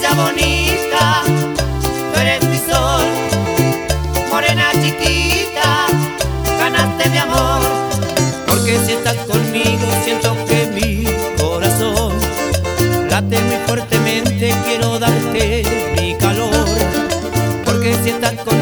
chiquilla bonita, tú eres mi sol, morena chiquita, ganaste mi amor. Porque si estás conmigo siento que mi corazón late muy fuertemente, quiero darte mi calor. Porque si estás conmigo